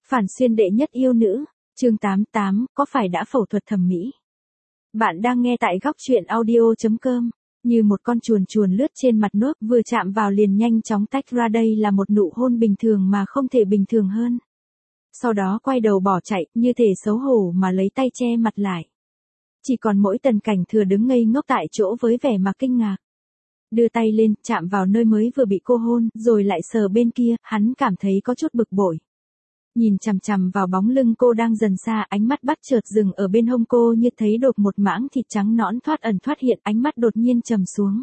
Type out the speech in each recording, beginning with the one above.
Phản xuyên đệ nhất yêu nữ, chương 88, có phải đã phẫu thuật thẩm mỹ? Bạn đang nghe tại góc truyện audio.com. Như một con chuồn chuồn lướt trên mặt nước, vừa chạm vào liền nhanh chóng tách ra, đây là một nụ hôn bình thường mà không thể bình thường hơn. Sau đó quay đầu bỏ chạy, như thể xấu hổ mà lấy tay che mặt lại. Chỉ còn mỗi Tần Cảnh Thừa đứng ngây ngốc tại chỗ với vẻ mặt kinh ngạc. Đưa tay lên, chạm vào nơi mới vừa bị cô hôn, rồi lại sờ bên kia, hắn cảm thấy có chút bực bội. Nhìn chằm chằm vào bóng lưng cô đang dần xa, ánh mắt bắt chợt dừng ở bên hông cô, như thấy đột một mảng thịt trắng nõn thoát ẩn thoát hiện, ánh mắt đột nhiên trầm xuống.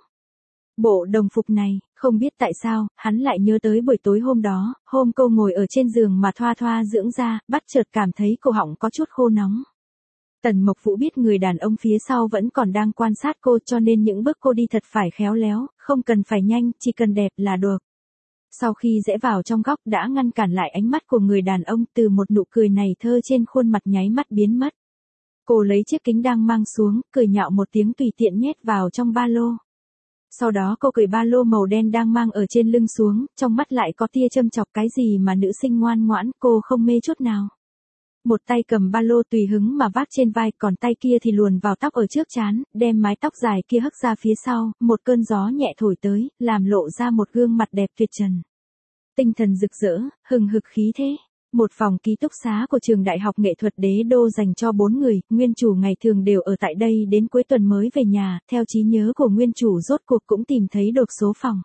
Bộ đồng phục này, không biết tại sao, hắn lại nhớ tới buổi tối hôm đó, hôm cô ngồi ở trên giường mà thoa thoa dưỡng da, bắt chợt cảm thấy cổ họng có chút khô nóng. Tần Mộc Vũ biết người đàn ông phía sau vẫn còn đang quan sát cô, cho nên những bước cô đi thật phải khéo léo, không cần phải nhanh, chỉ cần đẹp là được. Sau khi rẽ vào trong góc đã ngăn cản lại ánh mắt của người đàn ông, từ một nụ cười này thơ trên khuôn mặt nháy mắt biến mất. Cô lấy chiếc kính đang mang xuống, cười nhạo một tiếng tùy tiện nhét vào trong ba lô. Sau đó cô cởi ba lô màu đen đang mang ở trên lưng xuống, trong mắt lại có tia châm chọc, cái gì mà nữ sinh ngoan ngoãn, cô không mê chút nào. Một tay cầm ba lô tùy hứng mà vác trên vai, còn tay kia thì luồn vào tóc ở trước trán, đem mái tóc dài kia hất ra phía sau, một cơn gió nhẹ thổi tới, làm lộ ra một gương mặt đẹp tuyệt trần. Tinh thần rực rỡ, hừng hực khí thế. Một phòng ký túc xá của trường Đại học Nghệ thuật Đế Đô dành cho 4 người, nguyên chủ ngày thường đều ở tại đây, đến cuối tuần mới về nhà, theo trí nhớ của nguyên chủ rốt cuộc cũng tìm thấy được số phòng.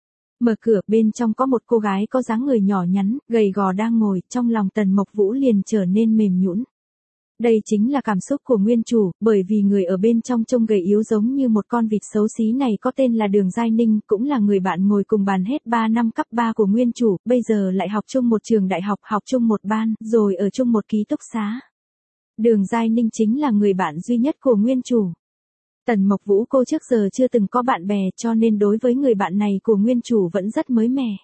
Mở cửa, bên trong có một cô gái có dáng người nhỏ nhắn, gầy gò đang ngồi, trong lòng Tần Mộc Vũ liền trở nên mềm nhũn. Đây chính là cảm xúc của nguyên chủ, bởi vì người ở bên trong trông gầy yếu giống như một con vịt xấu xí này có tên là Đường Giai Ninh, cũng là người bạn ngồi cùng bàn hết 3 năm cấp 3 của nguyên chủ, bây giờ lại học chung một trường đại học, học chung một ban, rồi ở chung một ký túc xá. Đường Giai Ninh chính là người bạn duy nhất của nguyên chủ. Tần Mộc Vũ cô trước giờ chưa từng có bạn bè, cho nên đối với người bạn này của nguyên chủ vẫn rất mới mẻ.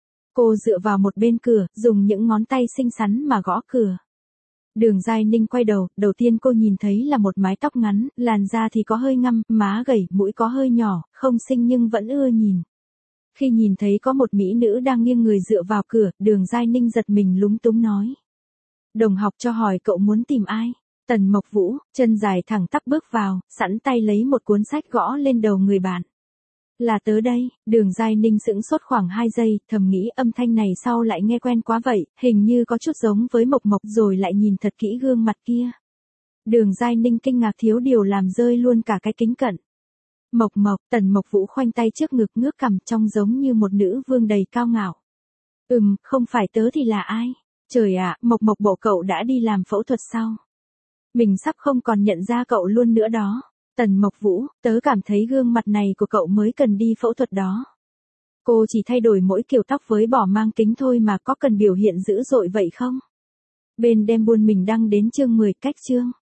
Cô dựa vào một bên cửa, dùng những ngón tay xinh xắn mà gõ cửa. Đường Giai Ninh quay đầu, đầu tiên cô nhìn thấy là một mái tóc ngắn, làn da thì có hơi ngăm, má gầy, mũi có hơi nhỏ, không xinh nhưng vẫn ưa nhìn. Khi nhìn thấy có một mỹ nữ đang nghiêng người dựa vào cửa, Đường Giai Ninh giật mình lúng túng nói. Đồng học cho hỏi cậu muốn tìm ai? Tần Mộc Vũ, chân dài thẳng tắp bước vào, sẵn tay lấy một cuốn sách gõ lên đầu người bạn. Là tớ đây. Đường Giai Ninh sững sốt khoảng 2 giây, thầm nghĩ âm thanh này sau lại nghe quen quá vậy, hình như có chút giống với Mộc Mộc, rồi lại nhìn thật kỹ gương mặt kia. Đường Giai Ninh kinh ngạc thiếu điều làm rơi luôn cả cái kính cận. Mộc Mộc, Tần Mộc Vũ khoanh tay trước ngực ngước cằm, trông giống như một nữ vương đầy cao ngạo. Không phải tớ thì là ai? Trời ạ, Mộc Mộc bộ cậu đã đi làm phẫu thuật sao? Mình sắp không còn nhận ra cậu luôn nữa đó. Tần Mộc Vũ, tớ cảm thấy gương mặt này của cậu mới cần đi phẫu thuật đó. Cô chỉ thay đổi mỗi kiểu tóc với bỏ mang kính thôi mà có cần biểu hiện dữ dội vậy không? Bên đem buôn mình đăng đến chương 10 cách chương.